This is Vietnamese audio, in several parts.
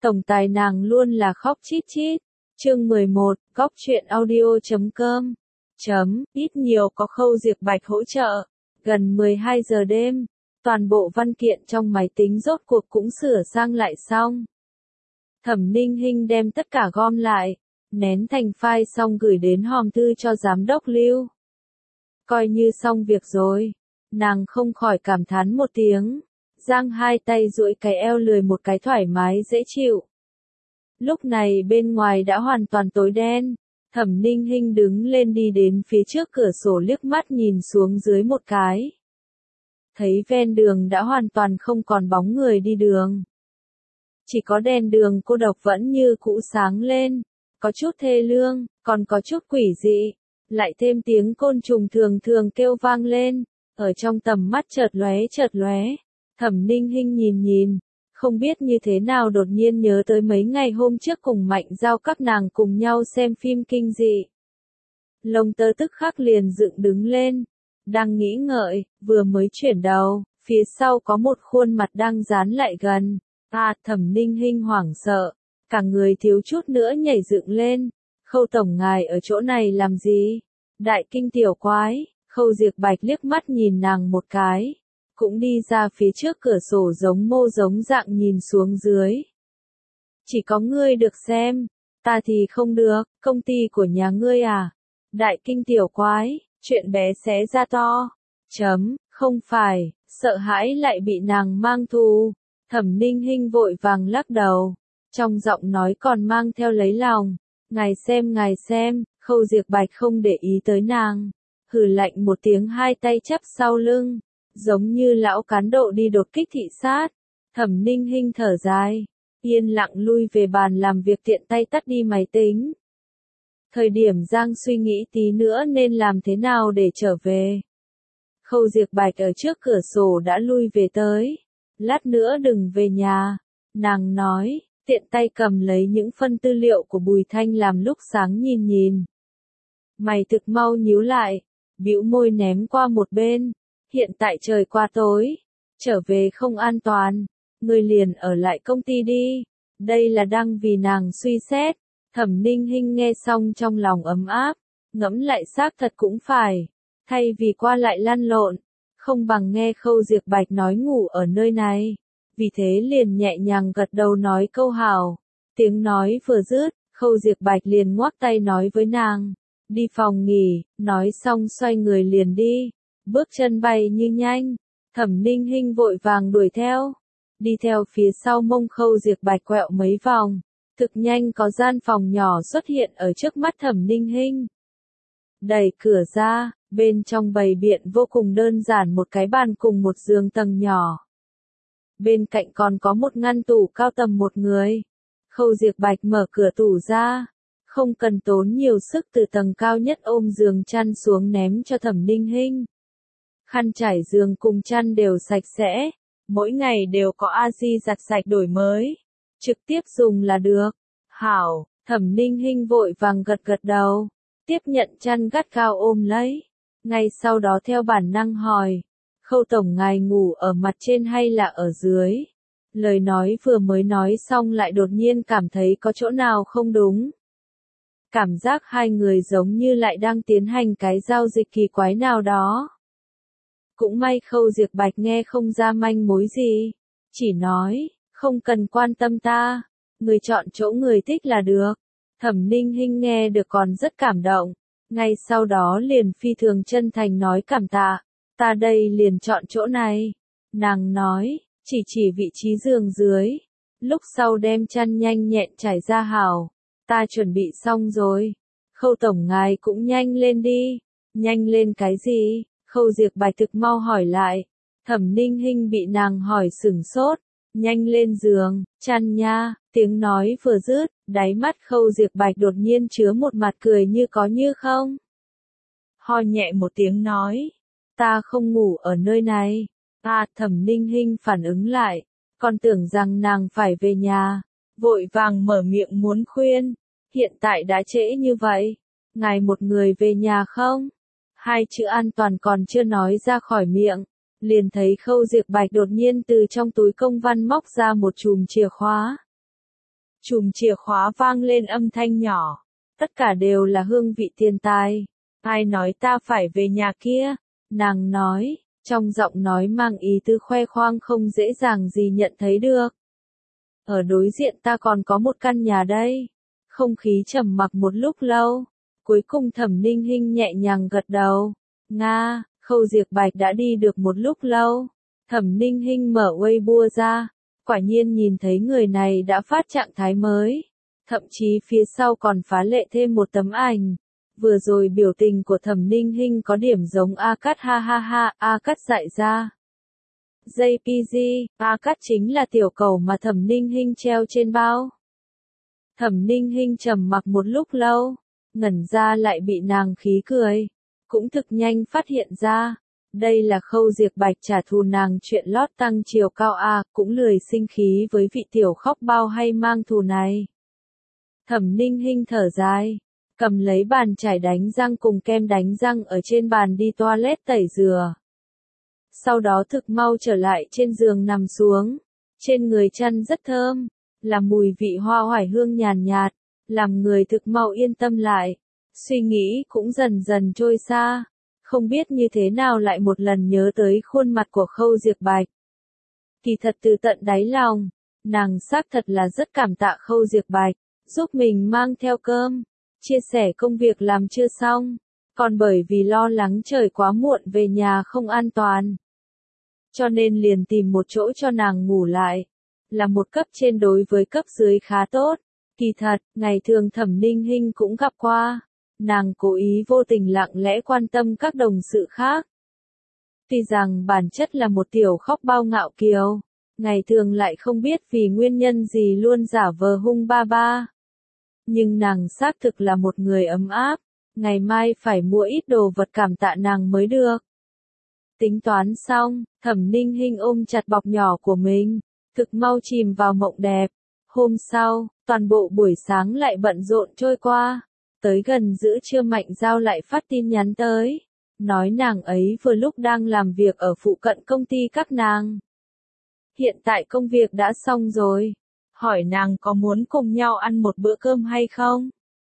Tổng tài nàng luôn là khóc chít chít. Chương 11, góc truyện audio.com. Ít nhiều có Khâu Diệp Bạch hỗ trợ. Gần 12 giờ đêm, toàn bộ văn kiện trong máy tính rốt cuộc cũng sửa sang lại xong. Thẩm Ninh Hinh đem tất cả gom lại, nén thành file xong gửi đến hòm thư cho giám đốc Lưu. Coi như xong việc rồi, nàng không khỏi cảm thán một tiếng, giang hai tay duỗi cái eo lười một cái thoải mái dễ chịu. Lúc này bên ngoài đã hoàn toàn tối đen, Thẩm Ninh Hinh đứng lên đi đến phía trước cửa sổ liếc mắt nhìn xuống dưới một cái. Thấy ven đường đã hoàn toàn không còn bóng người đi đường. Chỉ có đèn đường cô độc vẫn như cũ sáng lên, có chút thê lương, còn có chút quỷ dị, lại thêm tiếng côn trùng thường thường kêu vang lên, ở trong tầm mắt chợt lóe. Thẩm Ninh Hinh nhìn, không biết như thế nào đột nhiên nhớ tới mấy ngày hôm trước cùng Mạnh Giao các nàng cùng nhau xem phim kinh dị. Lông tơ tức khắc liền dựng đứng lên, đang nghĩ ngợi, vừa mới chuyển đầu, phía sau có một khuôn mặt đang dán lại gần. Thẩm Ninh Hinh hoảng sợ, cả người thiếu chút nữa nhảy dựng lên. Khâu tổng ngài ở chỗ này làm gì? Đại kinh tiểu quái. Khâu Diệp Bạch liếc mắt nhìn nàng một cái, cũng đi ra phía trước cửa sổ giống mô giống dạng nhìn xuống dưới. Chỉ có ngươi được xem, ta thì không được, công ty của nhà ngươi à? Đại kinh tiểu quái, chuyện bé xé ra to. Không phải, sợ hãi lại bị nàng mang thù. Thẩm Ninh Hinh vội vàng lắc đầu, trong giọng nói còn mang theo lấy lòng. Ngài xem, Khâu Diệp Bạch không để ý tới nàng, hừ lạnh một tiếng hai tay chắp sau lưng, giống như lão cán độ đi đột kích thị sát. Thẩm Ninh Hinh thở dài, yên lặng lui về bàn làm việc tiện tay tắt đi máy tính. Thời điểm Giang suy nghĩ tí nữa nên làm thế nào để trở về. Khâu Diệp Bạch ở trước cửa sổ đã lui về tới. Lát nữa đừng về nhà, nàng nói, tiện tay cầm lấy những phân tư liệu của Bùi Thanh làm lúc sáng nhìn. Mày thực mau nhíu lại, bĩu môi ném qua một bên, hiện tại trời qua tối, trở về không an toàn, ngươi liền ở lại công ty đi, đây là đang vì nàng suy xét. Thẩm Ninh Hinh nghe xong trong lòng ấm áp, ngẫm lại xác thật cũng phải, thay vì qua lại lăn lộn, không bằng nghe Khâu Diệp Bạch nói ngủ ở nơi này, vì thế liền nhẹ nhàng gật đầu nói câu hảo. Tiếng nói vừa dứt, Khâu Diệp Bạch liền ngoắc tay nói với nàng, đi phòng nghỉ, nói xong xoay người liền đi, bước chân bay như nhanh. Thẩm Ninh Hinh vội vàng đuổi theo, đi theo phía sau mông Khâu Diệp Bạch quẹo mấy vòng, thực nhanh có gian phòng nhỏ xuất hiện ở trước mắt Thẩm Ninh Hinh. Đẩy cửa ra, bên trong bày biện vô cùng đơn giản một cái bàn cùng một giường tầng nhỏ. Bên cạnh còn có một ngăn tủ cao tầm một người. Khâu Diệp Bạch mở cửa tủ ra, không cần tốn nhiều sức từ tầng cao nhất ôm giường chăn xuống ném cho Thẩm Ninh Hinh. Khăn trải giường cùng chăn đều sạch sẽ, mỗi ngày đều có a-di giặt sạch đổi mới, trực tiếp dùng là được. Hảo, Thẩm Ninh Hinh vội vàng gật đầu, tiếp nhận chăn gắt gao ôm lấy, ngay sau đó theo bản năng hỏi, Khâu tổng ngài ngủ ở mặt trên hay là ở dưới? Lời nói vừa mới nói xong lại đột nhiên cảm thấy có chỗ nào không đúng. Cảm giác hai người giống như lại đang tiến hành cái giao dịch kỳ quái nào đó. Cũng may Khâu Diệp Bạch nghe không ra manh mối gì, chỉ nói, không cần quan tâm ta, người chọn chỗ người thích là được. Thẩm Ninh Hinh nghe được còn rất cảm động, ngay sau đó liền phi thường chân thành nói cảm tạ, ta đây liền chọn chỗ này. Nàng nói, chỉ vị trí giường dưới, lúc sau đem chăn nhanh nhẹn trải ra hảo, ta chuẩn bị xong rồi. Khâu tổng ngài cũng nhanh lên đi. Nhanh lên cái gì? Khâu Diệp Bạch thực mau hỏi lại. Thẩm Ninh Hinh bị nàng hỏi sửng sốt. Nhanh lên giường, chăn nha. Tiếng nói vừa dứt, đáy mắt Khâu Diệp Bạch đột nhiên chứa một mặt cười như có như không. Ho nhẹ một tiếng nói, ta không ngủ ở nơi này. Thẩm Ninh Hinh phản ứng lại, còn tưởng rằng nàng phải về nhà, vội vàng mở miệng muốn khuyên, hiện tại đã trễ như vậy, ngài một người về nhà không? Hai chữ an toàn còn chưa nói ra khỏi miệng, liền thấy Khâu Diệp Bạch đột nhiên từ trong túi công văn móc ra một chùm chìa khóa. Chùm chìa khóa vang lên âm thanh nhỏ. Tất cả đều là hương vị tiền tài. Ai nói ta phải về nhà kia? Nàng nói, trong giọng nói mang ý tứ khoe khoang không dễ dàng gì nhận thấy được. Ở đối diện ta còn có một căn nhà đây. Không khí trầm mặc một lúc lâu. Cuối cùng Thẩm Ninh Hinh nhẹ nhàng gật đầu. Nga, Khâu Diệp Bạch đã đi được một lúc lâu. Thẩm Ninh Hinh mở Weibo ra. Quả nhiên nhìn thấy người này đã phát trạng thái mới. Thậm chí phía sau còn phá lệ thêm một tấm ảnh. Vừa rồi biểu tình của Thẩm Ninh Hinh có điểm giống A Cát ha ha ha, A Cát dại ra. JPG, A Cát chính là tiểu cầu mà Thẩm Ninh Hinh treo trên bao. Thẩm Ninh Hinh trầm mặc một lúc lâu, ngẩn ra lại bị nàng khí cười. Cũng thực nhanh phát hiện ra, đây là Khâu Diệp Bạch trả thù nàng chuyện lót tăng chiều cao A, cũng lười sinh khí với vị tiểu khóc bao hay mang thù này. Thẩm Ninh Hinh thở dài, cầm lấy bàn chải đánh răng cùng kem đánh răng ở trên bàn đi toilet tẩy rửa. Sau đó thực mau trở lại trên giường nằm xuống, trên người chăn rất thơm, là mùi vị hoa oải hương nhàn nhạt, làm người thực mau yên tâm lại. Suy nghĩ cũng dần dần trôi xa, không biết như thế nào lại một lần nhớ tới khuôn mặt của Khâu Diệp Bạch. Kỳ thật từ tận đáy lòng, nàng xác thật là rất cảm tạ Khâu Diệp Bạch, giúp mình mang theo cơm, chia sẻ công việc làm chưa xong, còn bởi vì lo lắng trời quá muộn về nhà không an toàn. Cho nên liền tìm một chỗ cho nàng ngủ lại, là một cấp trên đối với cấp dưới khá tốt. Kỳ thật, ngày thường Thẩm Ninh Hinh cũng gặp qua. Nàng cố ý vô tình lặng lẽ quan tâm các đồng sự khác. Tuy rằng bản chất là một tiểu khóc bao ngạo kiều, ngày thường lại không biết vì nguyên nhân gì luôn giả vờ hung ba ba. Nhưng nàng xác thực là một người ấm áp, ngày mai phải mua ít đồ vật cảm tạ nàng mới được. Tính toán xong, Thẩm Ninh Hinh ôm chặt bọc nhỏ của mình, thực mau chìm vào mộng đẹp. Hôm sau, toàn bộ buổi sáng lại bận rộn trôi qua. Tới gần giữa trưa Mạnh Giao lại phát tin nhắn tới, nói nàng ấy vừa lúc đang làm việc ở phụ cận công ty các nàng. Hiện tại công việc đã xong rồi, hỏi nàng có muốn cùng nhau ăn một bữa cơm hay không?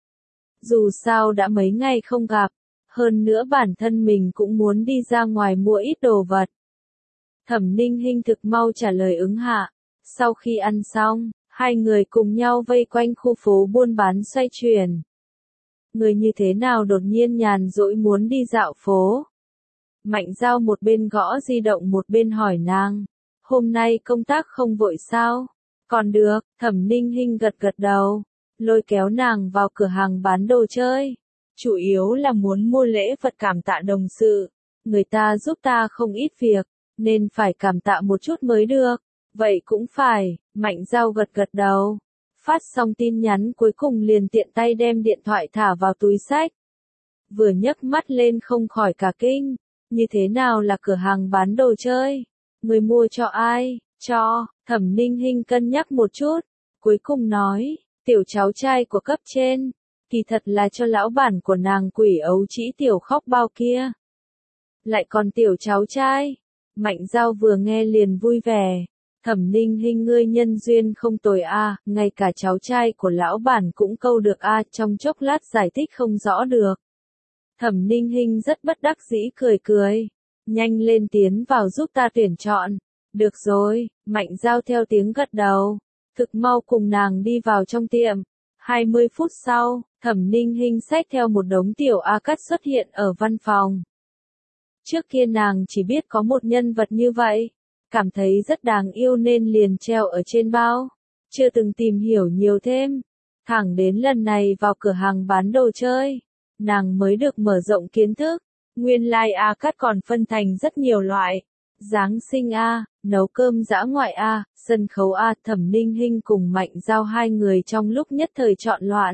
Dù sao đã mấy ngày không gặp, hơn nữa bản thân mình cũng muốn đi ra ngoài mua ít đồ vật. Thẩm Ninh Hinh thực mau trả lời ứng hạ, sau khi ăn xong, hai người cùng nhau vây quanh khu phố buôn bán xoay chuyển. Người như thế nào đột nhiên nhàn rỗi muốn đi dạo phố? Mạnh Giao một bên gõ di động một bên hỏi nàng, hôm nay công tác không vội sao? Còn được, Thẩm Ninh Hinh gật gật đầu, lôi kéo nàng vào cửa hàng bán đồ chơi. Chủ yếu là muốn mua lễ vật cảm tạ đồng sự, người ta giúp ta không ít việc, nên phải cảm tạ một chút mới được. Vậy cũng phải, Mạnh Giao gật gật đầu. Phát xong tin nhắn cuối cùng liền tiện tay đem điện thoại thả vào túi xách. Vừa nhấc mắt lên không khỏi cả kinh, như thế nào là cửa hàng bán đồ chơi? Người mua cho ai? Cho, Thẩm Ninh Hinh cân nhắc một chút, cuối cùng nói, tiểu cháu trai của cấp trên, kỳ thật là cho lão bản của nàng quỷ ấu trĩ tiểu khóc bao kia. Lại còn tiểu cháu trai, Mạnh Giao vừa nghe liền vui vẻ. Thẩm Ninh Hinh ngươi nhân duyên không tồi a, ngay cả cháu trai của lão bản cũng câu được a, trong chốc lát giải thích không rõ được. Thẩm Ninh Hinh rất bất đắc dĩ cười cười, nhanh lên tiến vào giúp ta tuyển chọn. Được rồi, Mạnh Giao theo tiếng gật đầu, thực mau cùng nàng đi vào trong tiệm. 20 phút sau, Thẩm Ninh Hinh xách theo một đống tiểu A Cát xuất hiện ở văn phòng. Trước kia nàng chỉ biết có một nhân vật như vậy, cảm thấy rất đáng yêu nên liền treo ở trên bao, chưa từng tìm hiểu nhiều thêm. Thẳng đến lần này vào cửa hàng bán đồ chơi, nàng mới được mở rộng kiến thức. Nguyên lai A Cát còn phân thành rất nhiều loại. Giáng sinh A, nấu cơm dã ngoại A, sân khấu A, Thẩm Ninh Hinh cùng Mạnh Giao hai người trong lúc nhất thời chọn loạn.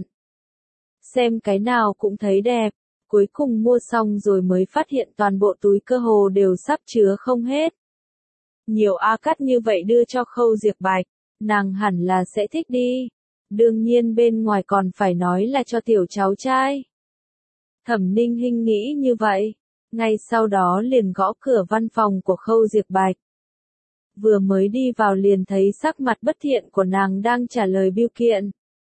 Xem cái nào cũng thấy đẹp, cuối cùng mua xong rồi mới phát hiện toàn bộ túi cơ hồ đều sắp chứa không hết. Nhiều A Cát như vậy đưa cho Khâu Diệp Bạch, nàng hẳn là sẽ thích đi. Đương nhiên bên ngoài còn phải nói là cho tiểu cháu trai. Thẩm Ninh Hinh nghĩ như vậy, ngay sau đó liền gõ cửa văn phòng của Khâu Diệp Bạch. vừa mới đi vào liền thấy sắc mặt bất thiện của nàng đang trả lời bưu kiện.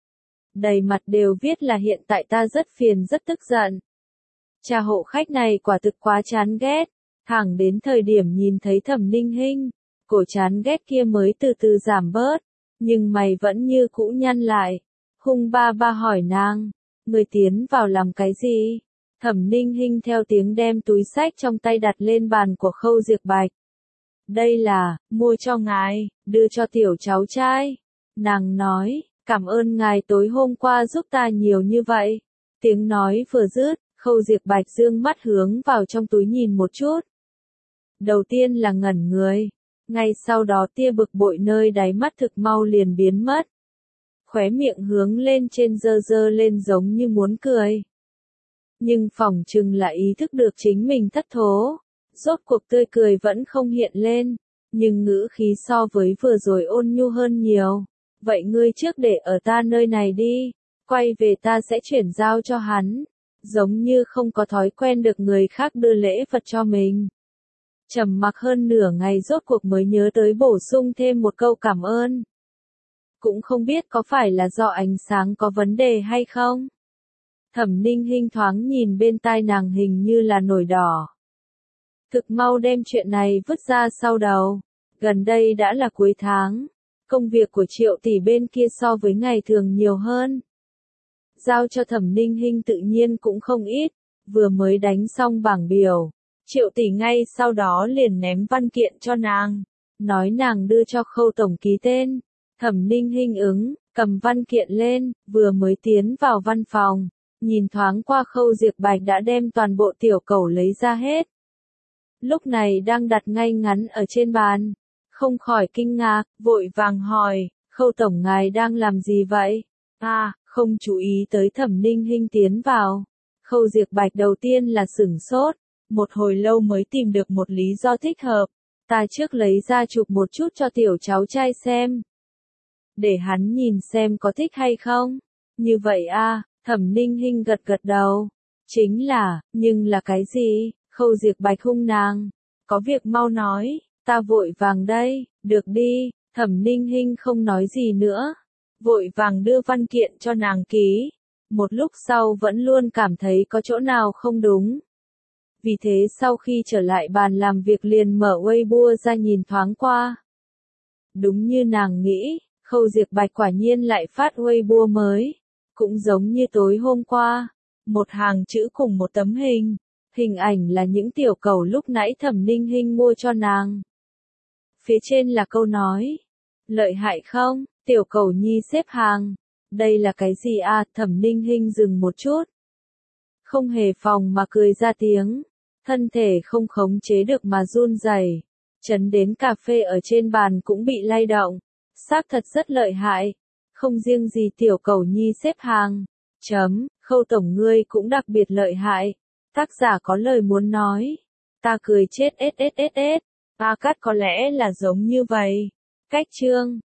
Đầy mặt đều viết là hiện tại ta rất phiền rất tức giận. Cha hộ khách này quả thực quá chán ghét, thẳng đến thời điểm nhìn thấy Thẩm Ninh Hinh, cổ chán ghét kia mới từ từ giảm bớt, nhưng mày vẫn như cũ nhăn lại. Hung ba ba hỏi nàng, người tiến vào làm cái gì? Thẩm Ninh Hinh theo tiếng đem túi xách trong tay đặt lên bàn của Khâu Diệp Bạch. Đây là, mua cho ngài, đưa cho tiểu cháu trai. Nàng nói, cảm ơn ngài tối hôm qua giúp ta nhiều như vậy. Tiếng nói vừa dứt, Khâu Diệp Bạch dương mắt hướng vào trong túi nhìn một chút. Đầu tiên là ngẩn người, ngay sau đó tia bực bội nơi đáy mắt thực mau liền biến mất. Khóe miệng hướng lên trên dơ dơ lên giống như muốn cười. Nhưng phỏng chừng là ý thức được chính mình thất thố. Rốt cuộc tươi cười vẫn không hiện lên, nhưng ngữ khí so với vừa rồi ôn nhu hơn nhiều. Vậy ngươi trước để ở ta nơi này đi, quay về ta sẽ chuyển giao cho hắn. Giống như không có thói quen được người khác đưa lễ vật cho mình. Trầm mặc hơn nửa ngày rốt cuộc mới nhớ tới bổ sung thêm một câu cảm ơn. Cũng không biết có phải là do ánh sáng có vấn đề hay không. Thẩm Ninh Hinh thoáng nhìn bên tai nàng hình như là nổi đỏ. Thực mau đem chuyện này vứt ra sau đầu. Gần đây đã là cuối tháng. Công việc của Triệu tỷ bên kia so với ngày thường nhiều hơn. Giao cho Thẩm Ninh Hinh tự nhiên cũng không ít. Vừa mới đánh xong bảng biểu. Triệu tỷ ngay sau đó liền ném văn kiện cho nàng. Nói nàng đưa cho Khâu tổng ký tên. Thẩm Ninh Hinh ứng, cầm văn kiện lên, vừa mới tiến vào văn phòng. Nhìn thoáng qua Khâu Diệp Bạch đã đem toàn bộ tiểu cẩu lấy ra hết. Lúc này đang đặt ngay ngắn ở trên bàn. Không khỏi kinh ngạc, vội vàng hỏi, Khâu tổng ngài đang làm gì vậy? Không chú ý tới Thẩm Ninh Hinh tiến vào. Khâu Diệp Bạch đầu tiên là sửng sốt, một hồi lâu mới tìm được một lý do thích hợp. Ta trước lấy ra chụp một chút cho tiểu cháu trai xem. Để hắn nhìn xem có thích hay không. Như vậy Thẩm Ninh Hinh gật gật đầu. Chính là, nhưng là cái gì? Khâu Diệp Bạch hung nàng. Có việc mau nói, ta vội vàng đây, được đi. Thẩm Ninh Hinh không nói gì nữa. Vội vàng đưa văn kiện cho nàng ký. Một lúc sau vẫn luôn cảm thấy có chỗ nào không đúng. Vì thế sau khi trở lại bàn làm việc liền mở Weibo ra nhìn thoáng qua. Đúng như nàng nghĩ, Khâu Diệp Bạch quả nhiên lại phát Weibo mới. Cũng giống như tối hôm qua. Một hàng chữ cùng một tấm hình. Hình ảnh là những tiểu cẩu lúc nãy Thẩm Ninh Hinh mua cho nàng. Phía trên là câu nói. Lợi hại không? Tiểu cẩu nhi xếp hàng. Đây là cái gì Thẩm Ninh Hinh dừng một chút. Không hề phòng mà cười ra tiếng. Thân thể không khống chế được mà run rẩy. Chấn đến cà phê ở trên bàn cũng bị lay động. Xác thật rất lợi hại. Không riêng gì tiểu cẩu nhi xếp hàng. Khâu tổng ngươi cũng đặc biệt lợi hại. Tác giả có lời muốn nói. Ta cười chết. Cắt có lẽ là giống như vậy. Cách chương